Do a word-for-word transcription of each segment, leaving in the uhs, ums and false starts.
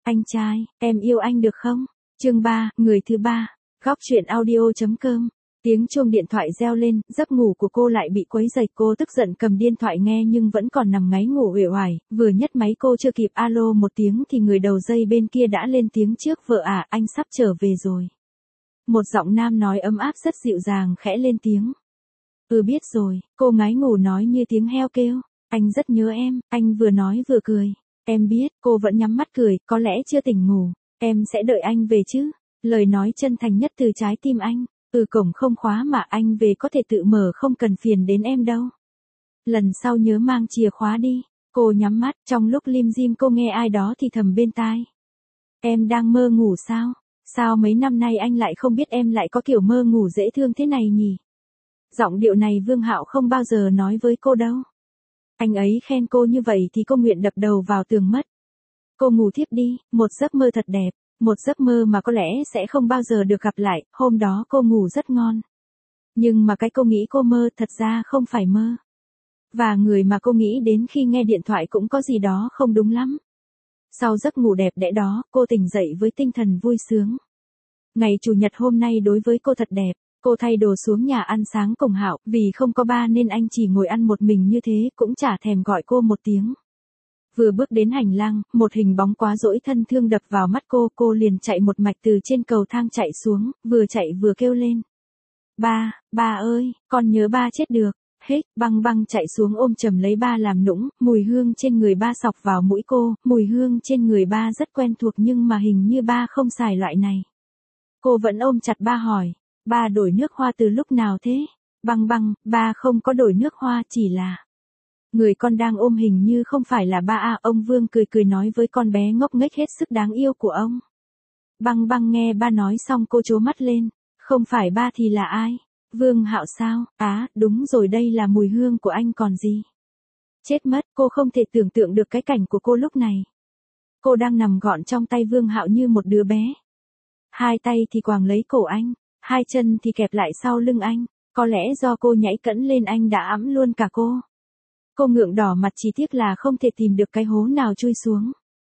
Anh trai, em yêu anh được không? Chương ba, người thứ ba. Góc truyện audio.com. Tiếng chuông điện thoại reo lên, giấc ngủ của cô lại bị quấy rầy. Cô tức giận cầm điện thoại nghe nhưng vẫn còn nằm ngáy ngủ uể oải. Vừa nhấc máy cô chưa kịp alo một tiếng thì người đầu dây bên kia đã lên tiếng trước. Vợ à, anh sắp trở về rồi. Một giọng nam nói ấm áp rất dịu dàng khẽ lên tiếng. Ừ biết rồi, cô ngái ngủ nói như tiếng heo kêu. Anh rất nhớ em, anh vừa nói vừa cười. Em biết, cô vẫn nhắm mắt cười, có lẽ chưa tỉnh ngủ. Em sẽ đợi anh về chứ. Lời nói chân thành nhất từ trái tim anh. Ừ cổng không khóa mà anh về có thể tự mở, không cần phiền đến em đâu. Lần sau nhớ mang chìa khóa đi. Cô nhắm mắt, trong lúc lim dim cô nghe ai đó thì thầm bên tai. Em đang mơ ngủ sao? Sao mấy năm nay anh lại không biết em lại có kiểu mơ ngủ dễ thương thế này nhỉ? Giọng điệu này Vương Hạo không bao giờ nói với cô đâu. Anh ấy khen cô như vậy thì cô nguyện đập đầu vào tường mất. Cô ngủ thiếp đi, một giấc mơ thật đẹp, một giấc mơ mà có lẽ sẽ không bao giờ được gặp lại. Hôm đó cô ngủ rất ngon. Nhưng mà cái cô nghĩ cô mơ thật ra không phải mơ. Và người mà cô nghĩ đến khi nghe điện thoại cũng có gì đó không đúng lắm. Sau giấc ngủ đẹp đẽ đó, cô tỉnh dậy với tinh thần vui sướng. Ngày Chủ nhật hôm nay đối với cô thật đẹp. Cô thay đồ xuống nhà ăn sáng cùng Hạo, vì không có ba nên anh chỉ ngồi ăn một mình như thế, cũng chả thèm gọi cô một tiếng. Vừa bước đến hành lang, một hình bóng quá dỗi thân thương đập vào mắt cô, cô liền chạy một mạch từ trên cầu thang chạy xuống, vừa chạy vừa kêu lên. Ba, ba ơi, con nhớ ba chết được. Hết, băng băng chạy xuống ôm chầm lấy ba làm nũng, mùi hương trên người ba xộc vào mũi cô, mùi hương trên người ba rất quen thuộc nhưng mà hình như ba không xài loại này. Cô vẫn ôm chặt ba hỏi. Ba đổi nước hoa từ lúc nào thế? Băng băng, ba không có đổi nước hoa, chỉ là người con đang ôm hình như không phải là ba à. Ông Vương cười cười nói với con bé ngốc nghếch hết sức đáng yêu của ông. Băng băng nghe ba nói xong cô trố mắt lên. Không phải ba thì là ai? Vương Hạo sao? Á, à, đúng rồi, đây là mùi hương của anh còn gì. Chết mất, cô không thể tưởng tượng được cái cảnh của cô lúc này. Cô đang nằm gọn trong tay Vương Hạo như một đứa bé. Hai tay thì quàng lấy cổ anh. Hai chân thì kẹp lại sau lưng anh, có lẽ do cô nhảy cẫng lên anh đã ẵm luôn cả cô. Cô ngượng đỏ mặt, chỉ tiếc là không thể tìm được cái hố nào chui xuống.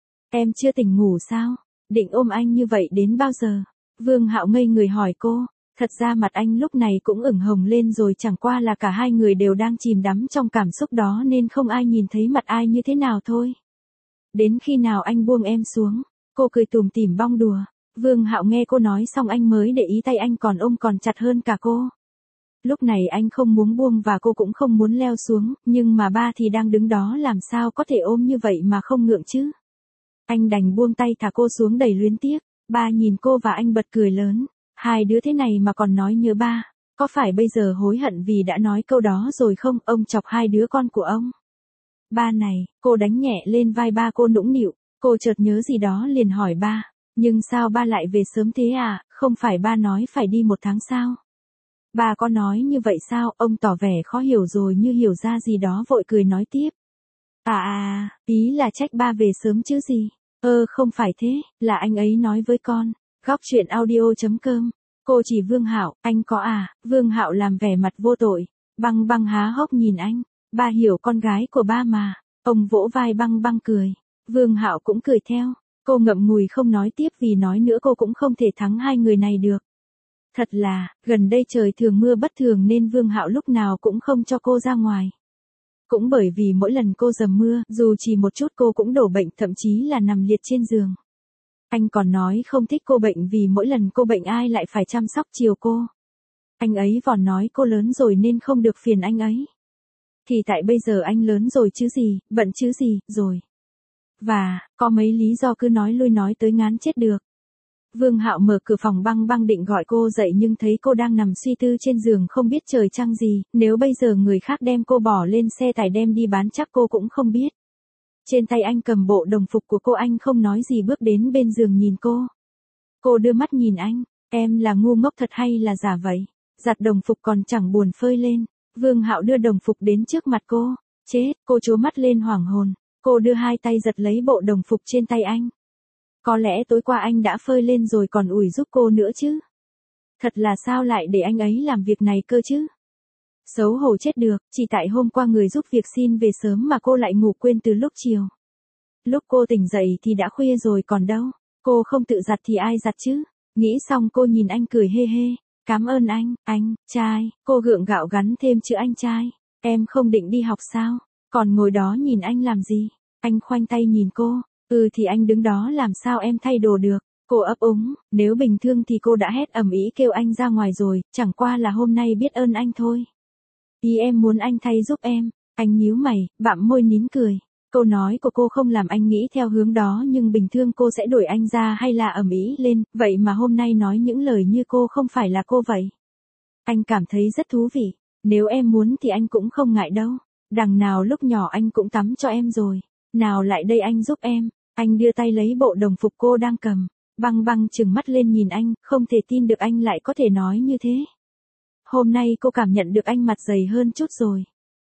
Em chưa tỉnh ngủ sao? Định ôm anh như vậy đến bao giờ? Vương Hạo ngây người hỏi cô. Thật ra mặt anh lúc này cũng ửng hồng lên rồi, chẳng qua là cả hai người đều đang chìm đắm trong cảm xúc đó nên không ai nhìn thấy mặt ai như thế nào thôi. Đến khi nào anh buông em xuống? Cô cười tủm tỉm bong đùa. Vương Hạo nghe cô nói xong anh mới để ý tay anh còn ôm còn chặt hơn cả cô. Lúc này anh không muốn buông và cô cũng không muốn leo xuống, nhưng mà ba thì đang đứng đó, làm sao có thể ôm như vậy mà không ngượng chứ. Anh đành buông tay thả cô xuống đầy luyến tiếc. Ba nhìn cô và anh bật cười lớn. Hai đứa thế này mà còn nói nhớ ba. Có phải bây giờ hối hận vì đã nói câu đó rồi không? Ông chọc hai đứa con của ông. Ba này, cô đánh nhẹ lên vai ba, cô nũng nịu. Cô chợt nhớ gì đó liền hỏi ba. Nhưng sao ba lại về sớm thế à, không phải ba nói phải đi một tháng sao? Ba có nói như vậy sao? Ông tỏ vẻ khó hiểu rồi như hiểu ra gì đó vội cười nói tiếp. À à, ý là trách ba về sớm chứ gì? Ơ không phải thế, là anh ấy nói với con. Góc truyện audio.com. Cô chỉ Vương Hạo, anh có à? Vương Hạo làm vẻ mặt vô tội. Băng băng há hốc nhìn anh. Ba hiểu con gái của ba mà. Ông vỗ vai băng băng cười. Vương Hạo cũng cười theo. Cô ngậm ngùi không nói tiếp vì nói nữa cô cũng không thể thắng hai người này được. Thật là, gần đây trời thường mưa bất thường nên Vương Hạo lúc nào cũng không cho cô ra ngoài. Cũng bởi vì mỗi lần cô dầm mưa, dù chỉ một chút cô cũng đổ bệnh, thậm chí là nằm liệt trên giường. Anh còn nói không thích cô bệnh vì mỗi lần cô bệnh ai lại phải chăm sóc chiều cô. Anh ấy vòn nói cô lớn rồi nên không được phiền anh ấy. Thì tại bây giờ anh lớn rồi chứ gì, bận chứ gì, rồi. Và, có mấy lý do cứ nói lui nói tới ngán chết được. Vương Hạo mở cửa phòng băng băng định gọi cô dậy nhưng thấy cô đang nằm suy tư trên giường không biết trời trăng gì, nếu bây giờ người khác đem cô bỏ lên xe tải đem đi bán chắc cô cũng không biết. Trên tay anh cầm bộ đồng phục của cô, anh không nói gì bước đến bên giường nhìn cô. Cô đưa mắt nhìn anh, em là ngu ngốc thật hay là giả vậy? Giặt đồng phục còn chẳng buồn phơi lên. Vương Hạo đưa đồng phục đến trước mặt cô. Chết, cô trố mắt lên hoảng hồn. Cô đưa hai tay giật lấy bộ đồng phục trên tay anh. Có lẽ tối qua anh đã phơi lên rồi còn ủi giúp cô nữa chứ. Thật là sao lại để anh ấy làm việc này cơ chứ? Xấu hổ chết được, chỉ tại hôm qua người giúp việc xin về sớm mà cô lại ngủ quên từ lúc chiều. Lúc cô tỉnh dậy thì đã khuya rồi còn đâu. Cô không tự giặt thì ai giặt chứ? Nghĩ xong cô nhìn anh cười hê hê. Cảm ơn anh, anh, trai. Cô gượng gạo gắn thêm chữ anh trai. Em không định đi học sao? Còn ngồi đó nhìn anh làm gì? Anh khoanh tay nhìn cô. Ừ thì anh đứng đó làm sao em thay đồ được? Cô ấp úng, nếu bình thường thì cô đã hét ầm ĩ kêu anh ra ngoài rồi, chẳng qua là hôm nay biết ơn anh thôi. Ý em muốn anh thay giúp em. Anh nhíu mày, bặm môi nín cười. Câu nói của cô không làm anh nghĩ theo hướng đó, nhưng bình thường cô sẽ đuổi anh ra hay là ầm ĩ lên, vậy mà hôm nay nói những lời như cô không phải là cô vậy. Anh cảm thấy rất thú vị. Nếu em muốn thì anh cũng không ngại đâu. Đằng nào lúc nhỏ anh cũng tắm cho em rồi. Nào lại đây anh giúp em. Anh đưa tay lấy bộ đồng phục cô đang cầm. Băng Băng trừng mắt lên nhìn anh, không thể tin được anh lại có thể nói như thế. Hôm nay cô cảm nhận được anh mặt dày hơn chút rồi.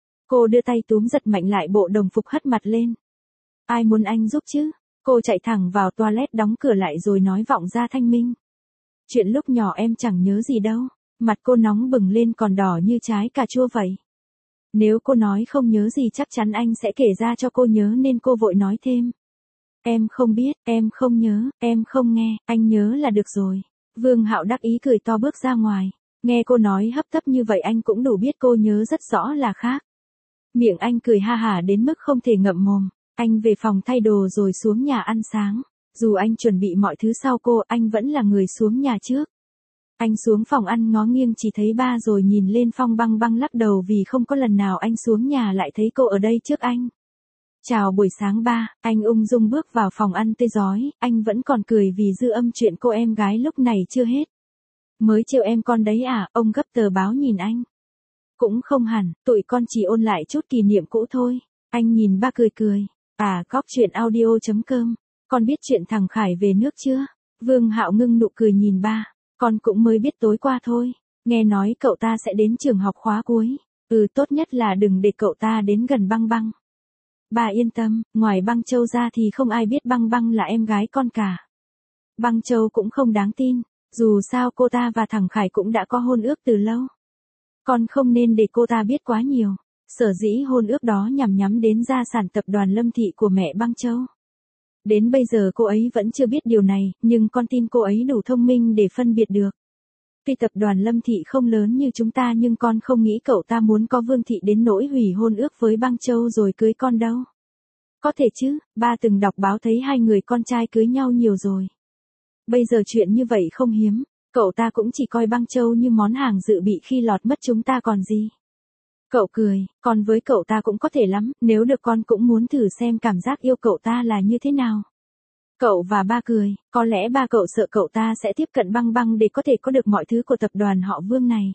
Cô đưa tay túm giật mạnh lại bộ đồng phục hất mặt lên. Ai muốn anh giúp chứ? Cô chạy thẳng vào toilet đóng cửa lại rồi nói vọng ra thanh minh. Chuyện lúc nhỏ em chẳng nhớ gì đâu. Mặt cô nóng bừng lên còn đỏ như trái cà chua vậy. Nếu cô nói không nhớ gì chắc chắn anh sẽ kể ra cho cô nhớ nên cô vội nói thêm. Em không biết, em không nhớ, em không nghe, anh nhớ là được rồi. Vương Hạo đắc ý cười to bước ra ngoài. Nghe cô nói hấp tấp như vậy anh cũng đủ biết cô nhớ rất rõ là khác. Miệng anh cười ha hả đến mức không thể ngậm mồm. Anh về phòng thay đồ rồi xuống nhà ăn sáng. Dù anh chuẩn bị mọi thứ sau cô, anh vẫn là người xuống nhà trước. Anh xuống phòng ăn ngó nghiêng chỉ thấy ba rồi nhìn lên Phong Băng Băng lắc đầu vì không có lần nào anh xuống nhà lại thấy cô ở đây trước anh. Chào buổi sáng ba, anh ung dung bước vào phòng ăn tươi rói, anh vẫn còn cười vì dư âm chuyện cô em gái lúc này chưa hết. Mới trêu em con đấy à, ông gấp tờ báo nhìn anh. Cũng không hẳn, tụi con chỉ ôn lại chút kỷ niệm cũ thôi. Anh nhìn ba cười cười. À, góc chuyện audio.com. Con biết chuyện thằng Khải về nước chưa? Vương Hạo ngưng nụ cười nhìn ba. Con cũng mới biết tối qua thôi. Nghe nói cậu ta sẽ đến trường học khóa cuối. Ừ, tốt nhất là đừng để cậu ta đến gần Băng Băng. Bà yên tâm, ngoài Băng Châu ra thì không ai biết Băng Băng là em gái con cả. Băng Châu cũng không đáng tin. Dù sao cô ta và thằng Khải cũng đã có hôn ước từ lâu. Con không nên để cô ta biết quá nhiều. Sở dĩ hôn ước đó nhằm nhắm đến gia sản tập đoàn Lâm Thị của mẹ Băng Châu. Đến bây giờ cô ấy vẫn chưa biết điều này, nhưng con tin cô ấy đủ thông minh để phân biệt được. Tuy tập đoàn Lâm Thị không lớn như chúng ta nhưng con không nghĩ cậu ta muốn có Vương Thị đến nỗi hủy hôn ước với Băng Châu rồi cưới con đâu. Có thể chứ, ba từng đọc báo thấy hai người con trai cưới nhau nhiều rồi. Bây giờ chuyện như vậy không hiếm, cậu ta cũng chỉ coi Băng Châu như món hàng dự bị khi lọt mất chúng ta còn gì. Cậu cười, còn với cậu ta cũng có thể lắm, nếu được con cũng muốn thử xem cảm giác yêu cậu ta là như thế nào. Cậu và ba cười, có lẽ ba cậu sợ cậu ta sẽ tiếp cận Băng Băng để có thể có được mọi thứ của tập đoàn họ Vương này.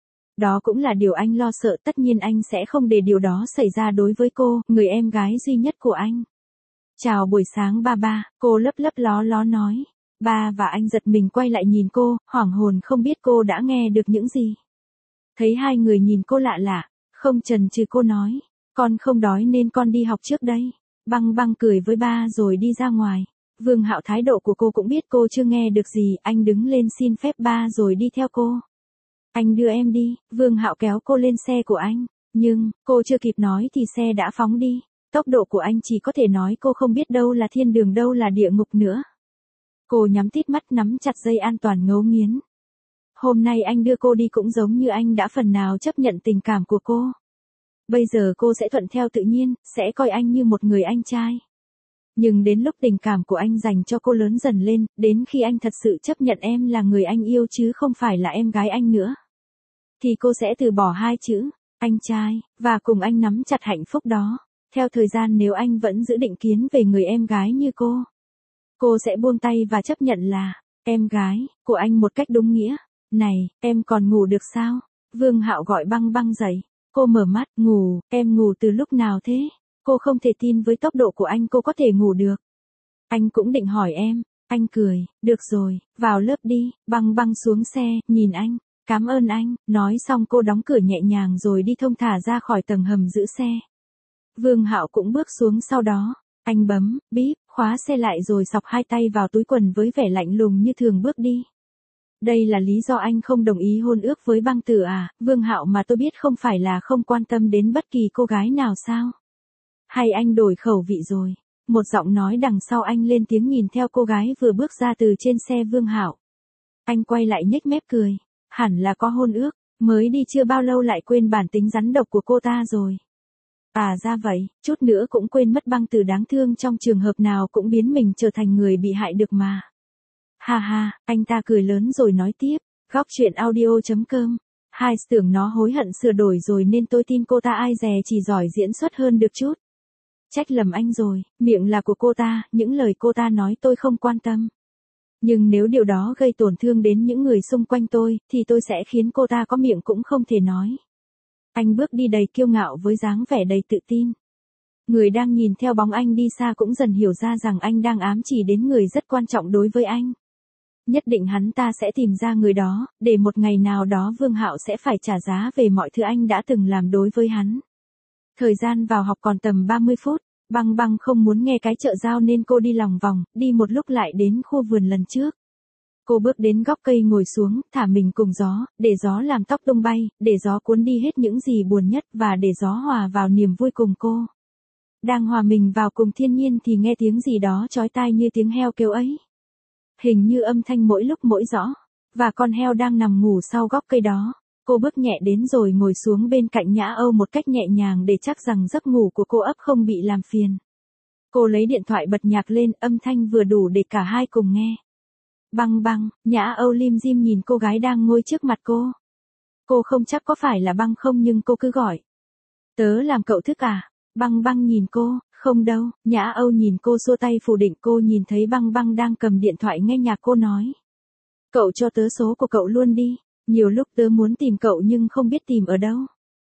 Đó cũng là điều anh lo sợ, tất nhiên anh sẽ không để điều đó xảy ra đối với cô, người em gái duy nhất của anh. Chào buổi sáng ba ba, cô lấp lấp ló ló nói. Ba và anh giật mình quay lại nhìn cô, hoảng hồn không biết cô đã nghe được những gì. Thấy hai người nhìn cô lạ lạ, không chần chừ cô nói, con không đói nên con đi học trước đây. Băng Băng cười với ba rồi đi ra ngoài. Vương Hạo thái độ của cô cũng biết cô chưa nghe được gì, anh đứng lên xin phép ba rồi đi theo cô. Anh đưa em đi, Vương Hạo kéo cô lên xe của anh, nhưng, cô chưa kịp nói thì xe đã phóng đi. Tốc độ của anh chỉ có thể nói cô không biết đâu là thiên đường đâu là địa ngục nữa. Cô nhắm tít mắt nắm chặt dây an toàn ngấu nghiến. Hôm nay anh đưa cô đi cũng giống như anh đã phần nào chấp nhận tình cảm của cô. Bây giờ cô sẽ thuận theo tự nhiên, sẽ coi anh như một người anh trai. Nhưng đến lúc tình cảm của anh dành cho cô lớn dần lên, đến khi anh thật sự chấp nhận em là người anh yêu chứ không phải là em gái anh nữa, thì cô sẽ từ bỏ hai chữ, anh trai, và cùng anh nắm chặt hạnh phúc đó. Theo thời gian nếu anh vẫn giữ định kiến về người em gái như cô, cô sẽ buông tay và chấp nhận là em gái của anh một cách đúng nghĩa. Này, em còn ngủ được sao? Vương Hạo gọi Băng Băng dậy. Cô mở mắt, ngủ, em ngủ từ lúc nào thế? Cô không thể tin với tốc độ của anh cô có thể ngủ được. Anh cũng định hỏi em, anh cười, được rồi, vào lớp đi. Băng Băng xuống xe, nhìn anh, cảm ơn anh, nói xong cô đóng cửa nhẹ nhàng rồi đi thông thả ra khỏi tầng hầm giữ xe. Vương Hạo cũng bước xuống sau đó, anh bấm, bíp, khóa xe lại rồi xọc hai tay vào túi quần với vẻ lạnh lùng như thường bước đi. Đây là lý do anh không đồng ý hôn ước với Băng Tử à, Vương Hạo mà tôi biết không phải là không quan tâm đến bất kỳ cô gái nào sao? Hay anh đổi khẩu vị rồi? một giọng nói đằng sau anh lên tiếng nhìn theo cô gái vừa bước ra từ trên xe Vương Hạo. Anh quay lại nhếch mép cười, hẳn là có hôn ước, mới đi chưa bao lâu lại quên bản tính rắn độc của cô ta rồi. À ra vậy, chút nữa cũng quên mất Băng Tử đáng thương trong trường hợp nào cũng biến mình trở thành người bị hại được mà. Ha ha, anh ta cười lớn rồi nói tiếp, góc truyện audio chấm com. Hai tưởng nó hối hận sửa đổi rồi nên tôi tin cô ta ai dè chỉ giỏi diễn xuất hơn được chút. Trách lầm anh rồi, miệng là của cô ta, những lời cô ta nói tôi không quan tâm. Nhưng nếu điều đó gây tổn thương đến những người xung quanh tôi, thì tôi sẽ khiến cô ta có miệng cũng không thể nói. Anh bước đi đầy kiêu ngạo với dáng vẻ đầy tự tin. Người đang nhìn theo bóng anh đi xa cũng dần hiểu ra rằng anh đang ám chỉ đến người rất quan trọng đối với anh. Nhất định hắn ta sẽ tìm ra người đó, để một ngày nào đó Vương Hạo sẽ phải trả giá về mọi thứ anh đã từng làm đối với hắn. Thời gian vào học còn tầm ba mươi phút, Băng Băng không muốn nghe cái chợ giao nên cô đi lòng vòng, đi một lúc lại đến khu vườn lần trước. Cô bước đến góc cây ngồi xuống, thả mình cùng gió, để gió làm tóc tung bay, để gió cuốn đi hết những gì buồn nhất và để gió hòa vào niềm vui cùng cô. Đang hòa mình vào cùng thiên nhiên thì nghe tiếng gì đó chói tai như tiếng heo kêu ấy. Hình như âm thanh mỗi lúc mỗi rõ, và con heo đang nằm ngủ sau góc cây đó. Cô bước nhẹ đến rồi ngồi xuống bên cạnh Nhã Âu một cách nhẹ nhàng để chắc rằng giấc ngủ của cô ấp không bị làm phiền. Cô lấy điện thoại bật nhạc lên, âm thanh vừa đủ để cả hai cùng nghe. Băng Băng, Nhã Âu lim dim nhìn cô gái đang ngồi trước mặt cô. Cô không chắc có phải là Băng không nhưng cô cứ gọi. Tớ làm cậu thức à? Băng Băng nhìn cô, không đâu. Nhã Âu nhìn cô xua tay phủ định. Cô nhìn thấy Băng Băng đang cầm điện thoại nghe nhạc, cô nói. Cậu cho tớ số của cậu luôn đi. Nhiều lúc tớ muốn tìm cậu nhưng không biết tìm ở đâu.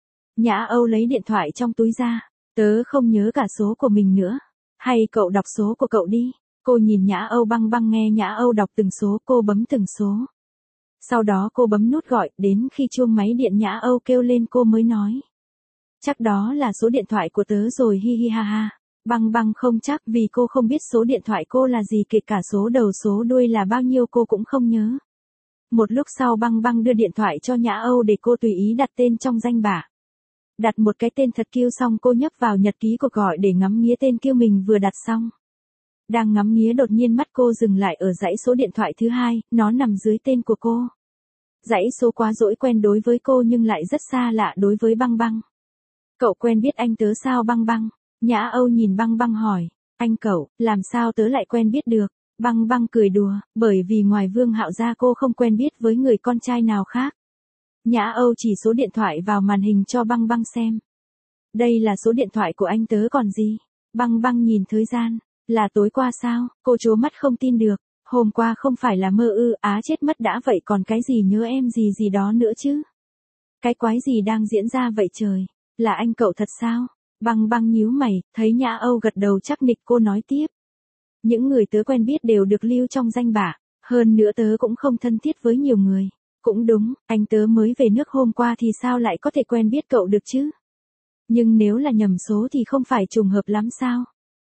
Nhã Âu lấy điện thoại trong túi ra. Tớ không nhớ cả số của mình nữa. Hay cậu đọc số của cậu đi. Cô nhìn Nhã Âu. Băng Băng nghe Nhã Âu đọc từng số, cô bấm từng số. Sau đó cô bấm nút gọi, đến khi chuông máy điện Nhã Âu kêu lên cô mới nói. Chắc đó là số điện thoại của tớ rồi, hi hi ha ha. Băng Băng không chắc vì cô không biết số điện thoại cô là gì, kể cả số đầu số đuôi là bao nhiêu cô cũng không nhớ. Một lúc sau Băng Băng đưa điện thoại cho Nhã Âu để cô tùy ý đặt tên trong danh bạ. Đặt một cái tên thật kiêu xong cô nhấp vào nhật ký cuộc gọi để ngắm nghía tên kiêu mình vừa đặt xong. Đang ngắm nghía đột nhiên mắt cô dừng lại ở dãy số điện thoại thứ hai, nó nằm dưới tên của cô. Dãy số quá dỗi quen đối với cô nhưng lại rất xa lạ đối với Băng Băng. Cậu quen biết anh tớ sao Băng Băng? Nhã Âu nhìn Băng Băng hỏi. Anh cậu, làm sao tớ lại quen biết được? Băng Băng cười đùa, bởi vì ngoài Vương Hạo ra cô không quen biết với người con trai nào khác. Nhã Âu chỉ số điện thoại vào màn hình cho Băng Băng xem. Đây là số điện thoại của anh tớ còn gì? Băng Băng nhìn thời gian. Là tối qua sao? Cô trố mắt không tin được. Hôm qua không phải là mơ ư? Á chết mất đã vậy còn cái gì nhớ em gì gì đó nữa chứ? Cái quái gì đang diễn ra vậy trời? Là anh cậu thật sao? Băng Băng nhíu mày, thấy Nhã Âu gật đầu chắc nịch cô nói tiếp. Những người tớ quen biết đều được lưu trong danh bạ, hơn nữa tớ cũng không thân thiết với nhiều người. Cũng đúng, anh tớ mới về nước hôm qua thì sao lại có thể quen biết cậu được chứ? Nhưng nếu là nhầm số thì không phải trùng hợp lắm sao?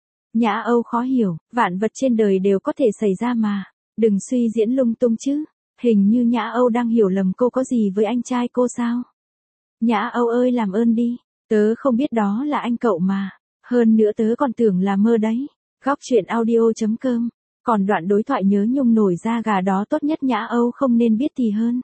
Nhã Âu khó hiểu, vạn vật trên đời đều có thể xảy ra mà, đừng suy diễn lung tung chứ. Hình như Nhã Âu đang hiểu lầm cô có gì với anh trai cô sao? Nhã Âu ơi làm ơn đi, tớ không biết đó là anh cậu mà, hơn nữa tớ còn tưởng là mơ đấy. Góc truyện audio chấm com. Còn đoạn đối thoại nhớ nhung nổi da gà đó tốt nhất Nhã Âu không nên biết thì hơn.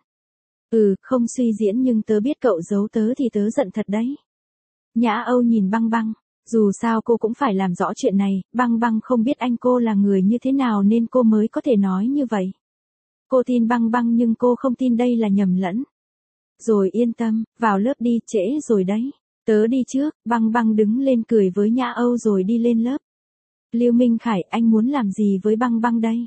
Ừ, không suy diễn nhưng tớ biết cậu giấu tớ thì tớ giận thật đấy. Nhã Âu nhìn Băng Băng, dù sao cô cũng phải làm rõ chuyện này, Băng Băng không biết anh cô là người như thế nào nên cô mới có thể nói như vậy. Cô tin Băng Băng nhưng cô không tin đây là nhầm lẫn. Rồi yên tâm, vào lớp đi, trễ rồi đấy. Tớ đi trước. Băng Băng đứng lên cười với Nhã Âu rồi đi lên lớp. Lưu Minh Khải, anh muốn làm gì với Băng Băng đây?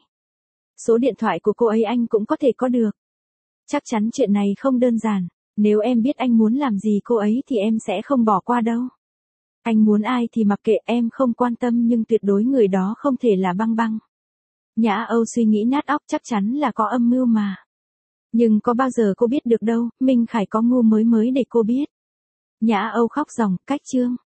Số điện thoại của cô ấy anh cũng có thể có được. Chắc chắn chuyện này không đơn giản. Nếu em biết anh muốn làm gì cô ấy thì em sẽ không bỏ qua đâu. Anh muốn ai thì mặc kệ, em không quan tâm nhưng tuyệt đối người đó không thể là Băng Băng. Nhã Âu suy nghĩ nát óc, chắc chắn là có âm mưu mà. Nhưng có bao giờ cô biết được đâu, Minh Khải có ngu mới mới để cô biết. Nhã Âu khóc ròng, cách chương.